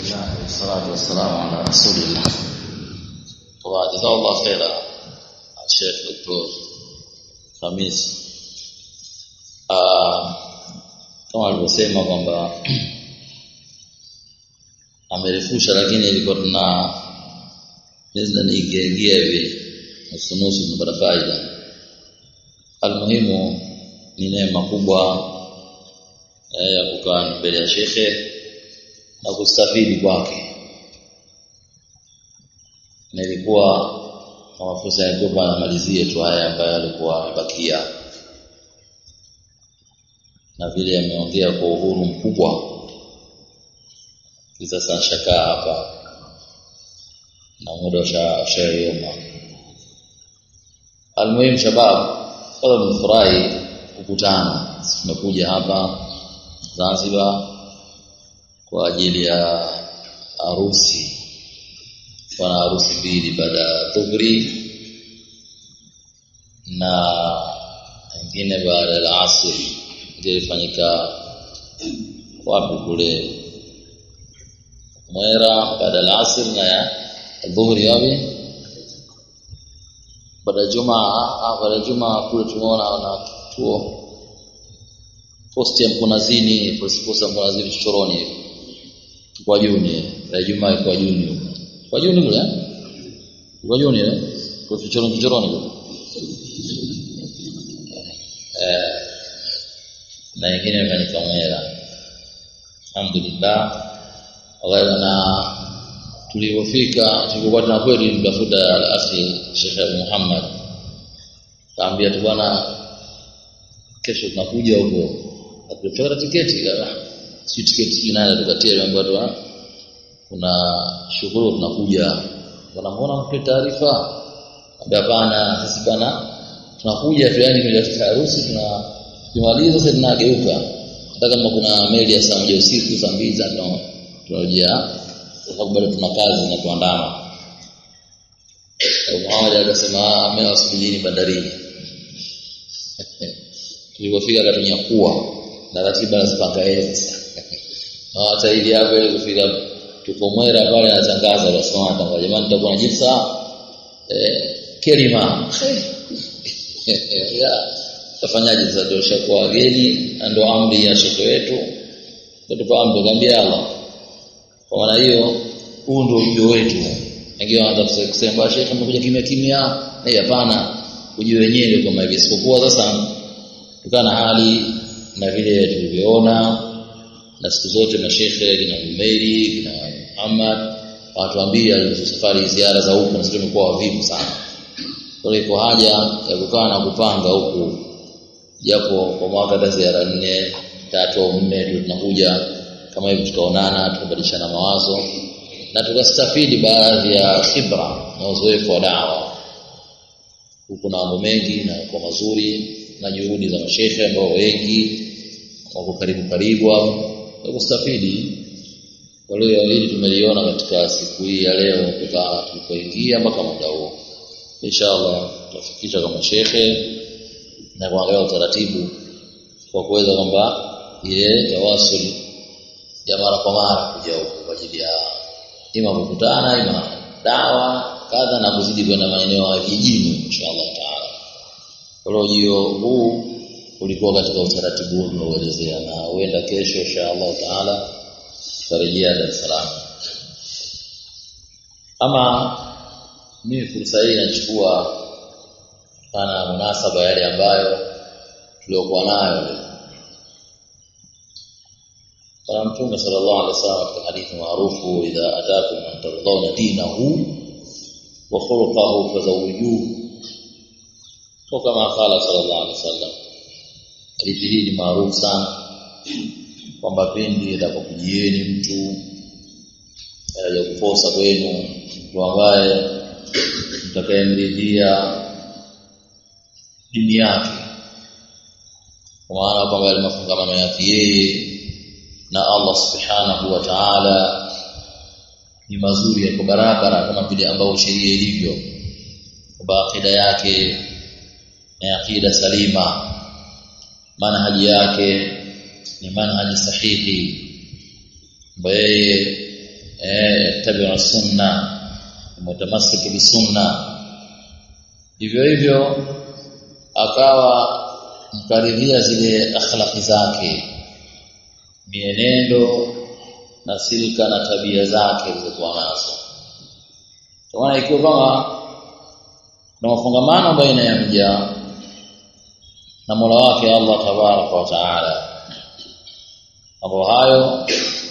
Alhamdulillah wassalatu wassalamu ala rasulillah. Wa jazakallahu khairan Sheikh Dr. Khamis. Kama alivyosema kwamba amerefusha, lakini ilikuwa tuna lazima niingia hivi nusu tunapata faida. Almuhimu ni neema kubwa ya kukaa mbele ya shekhe na kustafidi kwake. Nilikuwa kama fursa ya kuomba namalizie tu haya ambayo alikuwa amebakia, na vile ameongea kwa uhuru mkubwa. Sasa shakaa hapa na muda ushayoma. Almuhimu shabab, kama mfurahi kukutana, tumekuja hapa Zanzibar kwa ajili ya harusi. Kuna harusi mbili baada ya dhuhuri na nyingine baada ya asri. Ndio ilifanyika wapi kule Mwera baada ya asri, na ya dhuhuri wapi baada ya Jumaa kule tumeona na kituo posti ya Mkunazini, posti ya Mkunazini Chochoroni kwa Juni, ya Jumaa kwa Juni. Kwa Juni kule? Kwa Juni kwa Chochoroni. Na nyingine imefanyika Mwera. Alhamdulillah. Na tulipofika tulikuwa na kweli mtafuta al-asli Sheikh Muhammad. Kaambia tu bwana, kesho tunakuja huko. Tulichora tiketi si tiketi inayo tukatia, niambia tu kuna shughuli tunakuja. Wanamuona mpe taarifa. Hapana, sisi bwana tunakuja tu, yani kwa harusi tunamaliza sasa tunageuka. Hata kama kuna meli ya saa 1 usiku, saa 2 za tunarejea, kwa sababu bado tuna kazi na tuandama. Muhammad akasema amewasubiri bandarini. Tulipofika katunyakuwa na ratiba zipanga yeye sasa. Na hata ili hapo kufika tuko Mwera pale anatangaza wasema tangaza, jamani tutakuwa na jipsa kelima. Ya tafanyaje sasa, ndio shakuwa wageni, ndio amri ya shekhe wetu. Ndio tuambe gambia Allah. Kwa maana hiyo huu ndio ujio wetu. Wengine wanataka kusema shekhe amekuja kimya kimya, na hapana, ujio wenyewe kama hivi. Isipokuwa sasa tukana hali na vile tulivyoona, na siku zote mashekhe kina Umeiri kina Muhammad watuambia safari ziara za huko, na sisi tumekuwa wavivu sana. Kwa hiyo ipo haja ya kukaa na kupanga huku, japo kwa mwaka ziara 4, 3 au 4 tunakuja kama hivi, tukaonana, tukabadilishana mawazo na tukastafidi baadhi ya khibra na uzoefu wa da'wa. Huko na mambo mengi na kwa mazuri na juhudi za mashekhe ambao wengi wako karibu hapo kustafidi. Kwa hiyo hili tumeliona katika siku hii ya leo kutoka tulipoingia mpaka muda huu. Inshallah tutafikisha kama shekhe na kuangalia utaratibu kwa kuweza kwamba ile tawasul ya mara kwa mara kuja huko kwa ajili ya ima kukutana, ima dawa kadha, na kuzidi kwenda maeneo ya vijijini inshallah taala. Kwa hiyo huu ulikuwa katika utaratibu unaoelezea, na huenda kesho inshallah taala tutarejea Dar es Salaam. Ama mimi fursa hii nachukua kana munasaba yale ambayo tuliokuwa nayo kwa Mtume sallallahu alaihi wasallam katika hadithi maarufu, idha ataakum man tardawna dinahu wa khuluquhu fazawwijuhu, kama qala sallallahu alaihi wasallam. Hadithi hii ni maarufu sana kwamba pindi atakapokujieni mtu ya kuposa kwenu, mtu ambaye mtakayemridhia dini yake, kwa maana kwamba yale mafungamano yake yeye na Allah subhanahu wa ta'ala ni mazuri, yako barabara kama vile ambao sheria ilivyo, kwa akida yake na akida salima, manhaji yake ni manhaji sahihi ambaye tabi'a sunna, mutamassik bi sunna. Hivyo hivyo akawa mkaridhia zile akhlaqi zake, mienendo na silka na tabia zake zilizokuwa nazo. Kwa maana ikiwa kama na mafungamano baina ya mja na Mola wake Allah tabaraka wa taala, mambo hayo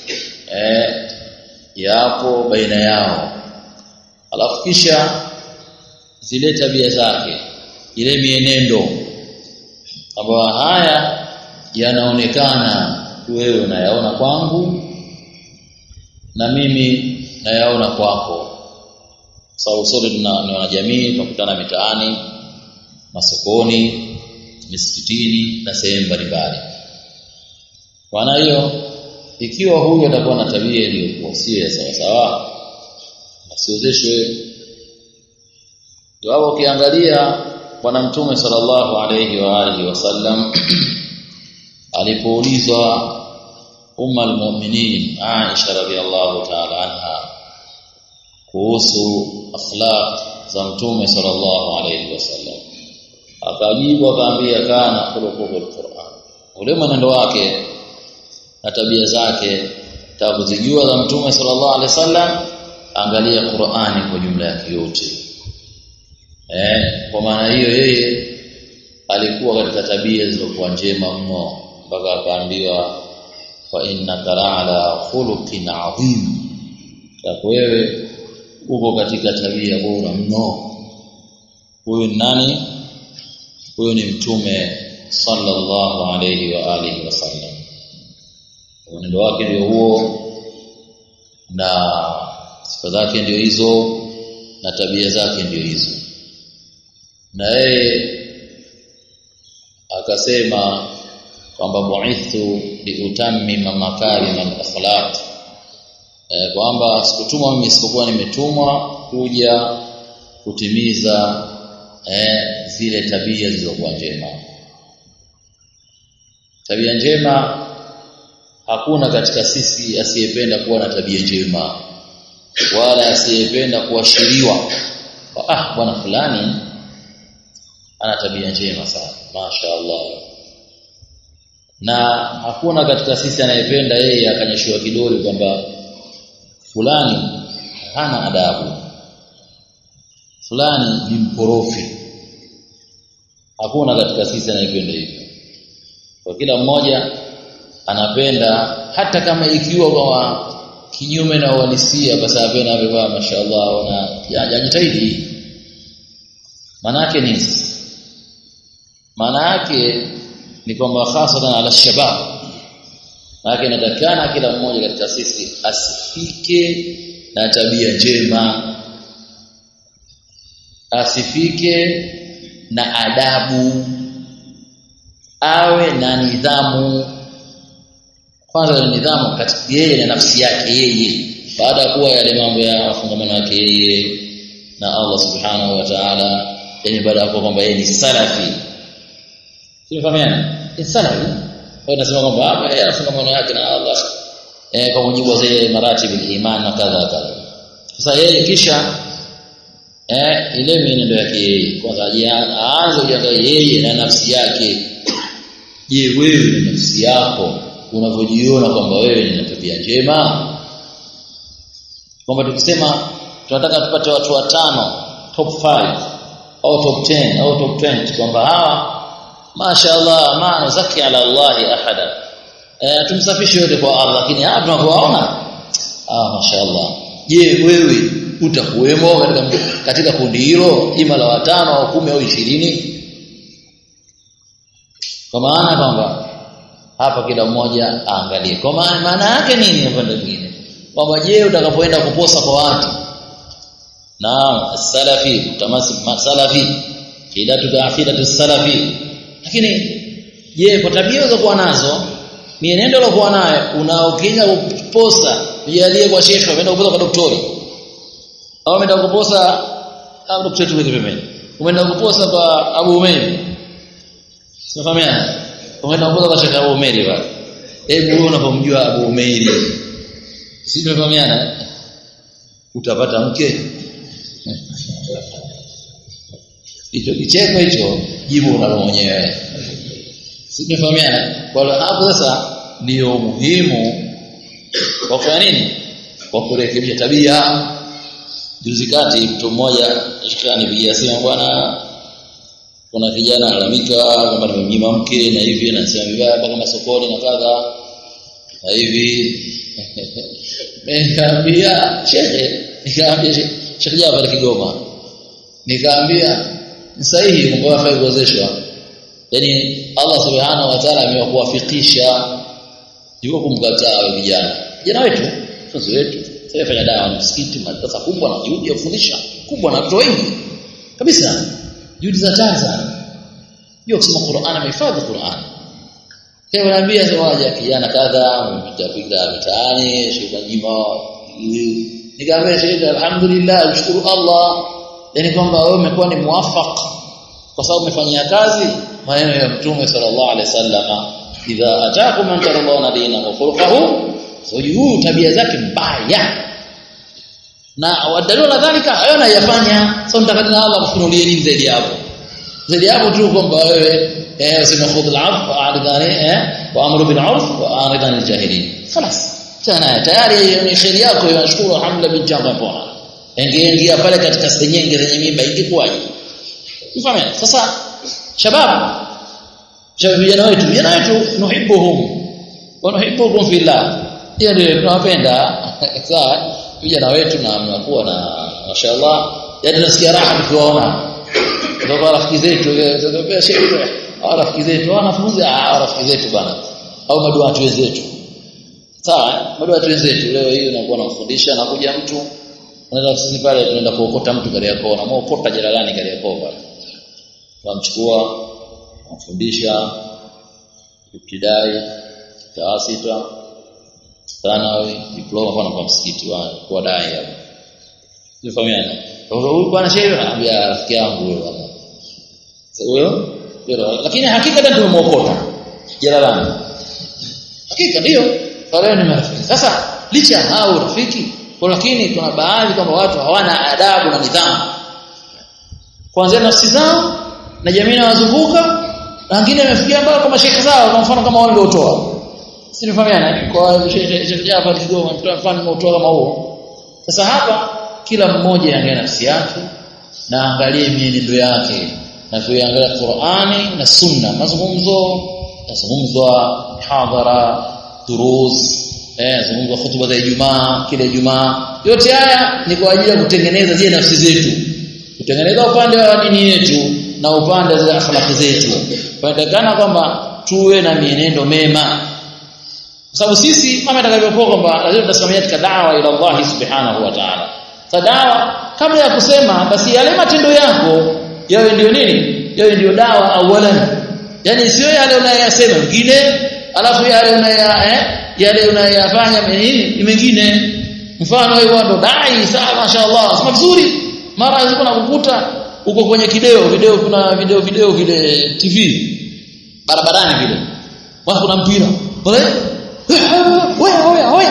yapo baina yao, alafu kisha zile tabia zake, ile mienendo ambayo haya yanaonekana wewe unayaona kwangu na mimi nayaona kwako. Sawa, sote na jamii tunakutana mitaani, masokoni, misikitini na sehemu mbalimbali. Kwa hiyo ikiwa huyu atakuwa na tabia iliyokuwa si sawa sawa, asiozeshwe. Ndio ukiangalia bwana Mtume sallallahu alayhi wa alihi wasallam alipoulizwa ummul mu'minin Aisha radhiyallahu ta'ala anha kuhusu akhlaq za Mtume sallallahu alayhi wasallam, akajibu akaambia kana khuluqul Qur'an, ule mwenendo wake na tabia zake takuzijua za Mtume sallallahu alayhi wasallam, angalia Qur'ani kwa jumla yake yote. Kwa maana hiyo yeye alikuwa katika tabia zilizokuwa njema mno, mpaka akaambiwa fa innaka la'ala khuluqin 'azim, kwa wewe uko katika tabia bora mno. Huyu nani? Huyu ni Mtume sallallahu alayhi wa alihi wasallam. Mwenendo wake ndio huo na sifa zake ndio hizo na tabia zake ndio hizo. Na yeye akasema kwamba bu'ithu liutammima makarim al-akhlaq, kwamba sikutumwa mimi isipokuwa nimetumwa kuja kutimiza zile tabia zilizokuwa njema. Tabia njema, hakuna katika sisi asiyependa kuwa na tabia njema, wala asiyependa kuashiriwa bwana fulani ana tabia njema sana, mashaallah. Na hakuna katika sisi anayependa yeye akanyeshwa kidole kwamba fulani hana adabu, fulani ni mkorofi. Hakuna katika sisi anayependa hivyo. Kwa kila mmoja anapenda, hata kama ikiwa kwa kinyume na uhalisia, basi apenda amevaa mashaallah na ajitahidi. Maana yake ni ni kwamba hasatan ala shabab, maana inatakana kila mmoja katika sisi asifike na tabia njema, asifike na adabu, awe na nidhamu. Kwanza ni nidhamu katika yeye na nafsi yake yeye, baada ya kuwa yale mambo ya mafungamano yake yeye na Allah subhanahu wa ta'ala, yani baada ya kuwa kwamba yeye ni salafi. Tunafahamiana? Ni salafi. Kwa nasema kwamba hapa yeye anafungamano yake na Allah kwa mujibu wa zile maratibu iman na kadha kadha. Sasa yeye kisha ile mienendo yake yeye kwanza aanze kujiangalia yeye na nafsi yake. Je, wewe na nafsi yako unavyojiona kwamba wewe ni tabia njema? Kwamba tukisema tunataka tupate watu watano top 5 au top 10 au top 20, kwamba hawa mashaallah ma nuzaki ala Allah ahada, tumsafishe yote kwa Allah, lakini hapa tunavyoona mashaallah. Je, wewe utakuwemo katika kundi hilo, ima la 5 au 10 au 20? Kwa maana kwamba hapa kila mmoja aangalie. Kwa maana yake nini upande mwingine? Kwamba je, utakapoenda kuposa kwa watu, naam salafi tamasik salafi kidatu kaafidatu salafi, lakini je, kwa tabia za kuwa nazo, mienendo ya kuwa nayo, unaokija kuposa ujalie kwa shekhe, umeenda kuposa kwa daktari, au umeenda kuposa au daktari tuweke pembeni, umeenda kuposa kwa Abu Umair, unafahamiana, umeenda kuposa kwa Sheikh Abu Umair bwana. Hebu wewe unapomjua Abu Umair, sisi tunafahamiana, utapata mke? Hicho kicheko hicho jibu unalo mwenyewe. Sinifahamiana? Kwa hapo sasa ndio muhimu kwa kufanya nini? Kwa kurekebisha tabia. Juzi kati mtu mmoja akanipigia simu, bwana kuna kijana analalamika kwamba nimemnyima mke na hivi na sema vibaya mpaka masokoni na kadha na hivi. Nikamwambia Sheikh Jafar Kigoma, nikamwambia ni sahihi kwamba wafai kuozeshwa. Yaani Allah Subhanahu wa Ta'ala amewakuwafikisha yuko kumkataa vijana. Vijana wetu, sisi wetu, sasa fanya dawa na msikiti, madrasa kubwa na juhudi ya kufundisha kubwa na watu wengi. Kabisa. Juhudi za Tanzania. Yeye kusoma Qur'an, amehifadhi Qur'an. Kwa hiyo naambia zawaja kijana kadha mtapiga mitaani, shida jima. Nikamwambia Sheikh, alhamdulillah, mshukuru Allah. Yaani kwamba wewe umekuwa ni muwafaq kwa sababu umefanyia kazi maneno ya Mtume sallallahu alaihi wasallam, idha ataakum man tarawna dinahu khuluquhu, huyu tabia zake mbaya na wadalila dhalika hayo anayafanya. Sasa mtakatifu Allah kufunulie nini zaidi hapo? Zaidi hapo tu kwamba wewe useme khudh al-'afw wa'ridani wa amru bil 'urf wa a'ridan al-jahilin. خلاص sana tayari ni khairi yako, unashukuru alhamdulillah bijanga bwana. Ingeingia pale katika senyenge zenye mimba ingekuwaje? Mfano sasa vijana wetu nuhibbuhum wa nuhibbukum fillah. Hiyo ndio tunawapenda. Sawa, vijana wetu na mnakuwa na mashaallah, yaani nasikia raha tukiwaona. Ndio rafiki zetu, ndio sheikh, rafiki zetu wanafunzi, rafiki zetu bana, au maduati wenzetu. Sawa, maduati wenzetu leo hii unakuwa unafundisha na kuja mtu unaweza sisi pale tunaenda kuokota mtu kali yako na muokota jalalani kali yako pale. Tunamchukua, kumfundisha ibtidai, taasita, thanawi, diploma kwa msikiti wa kwa dai hapo. Tunafahamiana. Huyu bwana shehe anambia rafiki yangu huyo bwana. Huyo lakini hakika ndio tumemuokota jalalani. Hakika ndio pale ni marafiki. Sasa licha hao rafiki, lakini kuna baadhi kama watu hawana adabu na nidhamu. Kuanzia nafsi zao na jamii inawazunguka, na wengine wamefikia mpaka kwa mashaikh zao, kwa mfano kama wao ndio utoa. Sinifahamiana kwa Sheikh Jafar Kigoma mfano mtoa kama huo. Sasa hapa kila mmoja angalie nafsi yake na angalie mienendo yake na kuangalia Qur'ani na Sunna, mazungumzwa hadhara, durus, zungumzwa hutuba za Ijumaa, kila Ijumaa. Yote haya ni kwa ajili ya kutengeneza zile nafsi zetu, kutengeneza upande wa dini yetu na upande wa akhlaq zetu. Patakana kwamba tuwe na mienendo mema. Kwa sababu sisi kama itakavyokuwa kwamba lazima tusimamie katika da'wa ila Allah subhanahu wa ta'ala. Sasa da'wa kabla ya kusema basi yale matendo yako yawe ndio nini? Yawe ndio da'wa awalan. Yaani sio yale unayosema mengine alafu yale unayafanya mengine. Mfano wewe ndo dai sawa mashaallah, sema vizuri, mara ziko nakukuta uko kwenye kuna video vile TV barabarani vile. Wao kuna mpira. Wewe.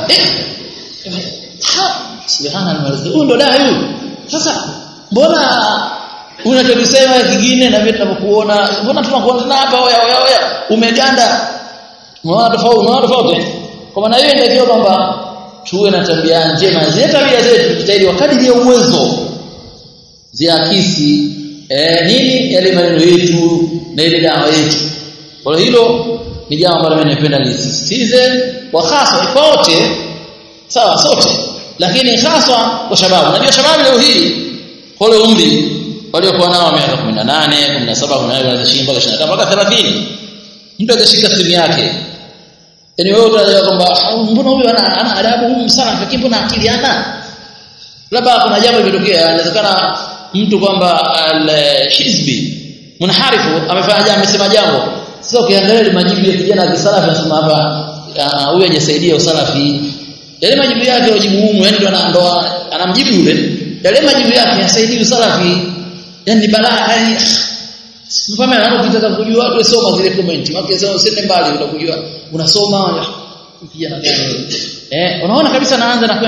Subhanallah, huyo ndo dai huyo. Sasa mbona unachokisema kingine na vitu tunavyokuona, mbona tunakuona hapa oya umeganda? Unaona tofauti. Kwa maana hiyo ndio kwamba tuwe na tabia njema, zile tabia zetu tujitahidi wakati ya uwezo ziakisi nini yale maneno yetu na ile dawa yetu. Kwa hilo ni jambo ambalo mimi napenda nisisitize kwa hasa kwa wote, sawa sote, lakini hasa kwa shababu. Unajua shababu leo hii wale umri waliokuwa nao miaka 18, 17, wanaweza mpaka 25 mpaka 30. Mtu akishika simu yake, yaani wewe unajua kwamba mbona huyu ana adabu huyu sana, lakini mbona akili hana? Labda kuna jambo limetokea, inawezekana mtu kwamba al-hizbi munharifu amesema jambo. Sasa ukiangalia ile majibu ya kijana wa kisalafi anasema hapa huyu hajasaidia usalafi. Yale majibu yake wajibu humu, yaani ndo anamjibu yule. Yale majibu yake yasaidii usalafi. Yaani balaa, yaani mfano unapotaka kujua watu soma zile comment. Wakisema usende mbali utakujua. Unasoma kijana gani? Unaona kabisa anaanza na kwenda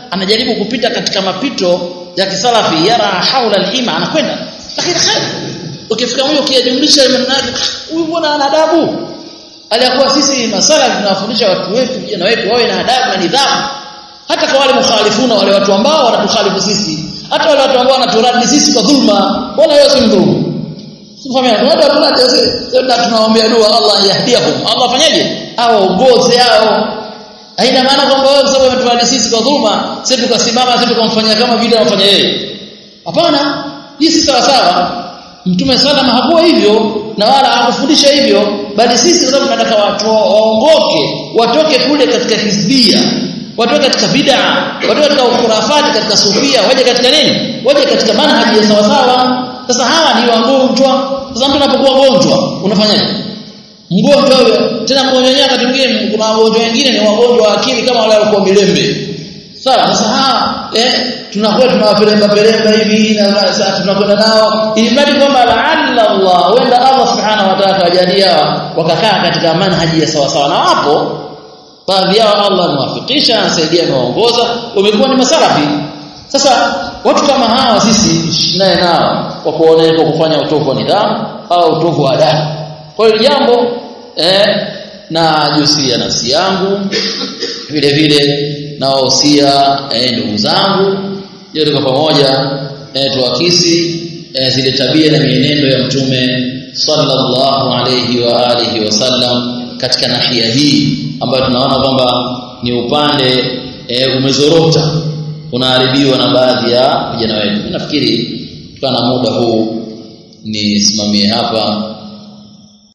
anajaribu kupita katika mapito ya kisalafi, yara haula al-hima, anakwenda lakini khair. Ukifika huyo ukijumlisha maneno, huyu mbona ana adabu? Aliyakuwa sisi masalafi tunawafundisha watu wetu, vijana wetu wawe na adabu na nidhamu, hata kwa wale mukhalifuna, wale watu ambao wanatukhalifu sisi, hata wale watu ambao wanaturadi sisi kwa dhulma, wala yeye si mdhulumu. Sifahamu watu tunaombea dua Allah yahdihum, Allah fanyaje aongoze hao. Haina maana kwamba wewe sababu umetuadi sisi kwa dhulma sisi tukasimama sisi tukamfanyia kama vile anafanya yeye. Hapana, hii si sawa sawa. Mtume sallallahu hakuwa hivyo na wala hakufundisha hivyo, bali sisi sababu tunataka watu waongoke, watoke kule katika hizbia, watoke katika bid'a, watoke katika ukhurafati, katika sufia, waje katika nini? Waje katika manhaji ya sawa sawa. Sasa hawa ni wagonjwa. Sasa mtu anapokuwa mgonjwa unafanyaje? Mgonjwa wewe tena mgonjwa nyaka mwingine, kuna wagonjwa wengine ni wagonjwa wa akili kama wale walikuwa milembe. Sawa, sasa tunakuwa tunawapeleka hivi na sasa tunakwenda nao ili mradi kwamba la'alla Allah wenda Allah subhanahu wa ta'ala ajalia wakakaa katika manhaji ya sawa sawa, na wapo baadhi yao Allah anawafikisha, anasaidia na waongoza, wamekuwa ni masalafi. Sasa watu kama hawa sisi naye nao kwa kuona kwa kufanya utovu wa nidhamu au utovu wa adabu. Kwa hiyo jambo na jusia nafsi yangu vile vile na wahusia ndugu zangu yote kwa pamoja tuakisi zile tabia na mienendo ya Mtume sallallahu alayhi wa alihi wasallam katika nahia hii ambayo tunaona kwamba ni upande umezorota, unaharibiwa na baadhi ya vijana wetu. Nafikiri kwa muda huu nisimamie hapa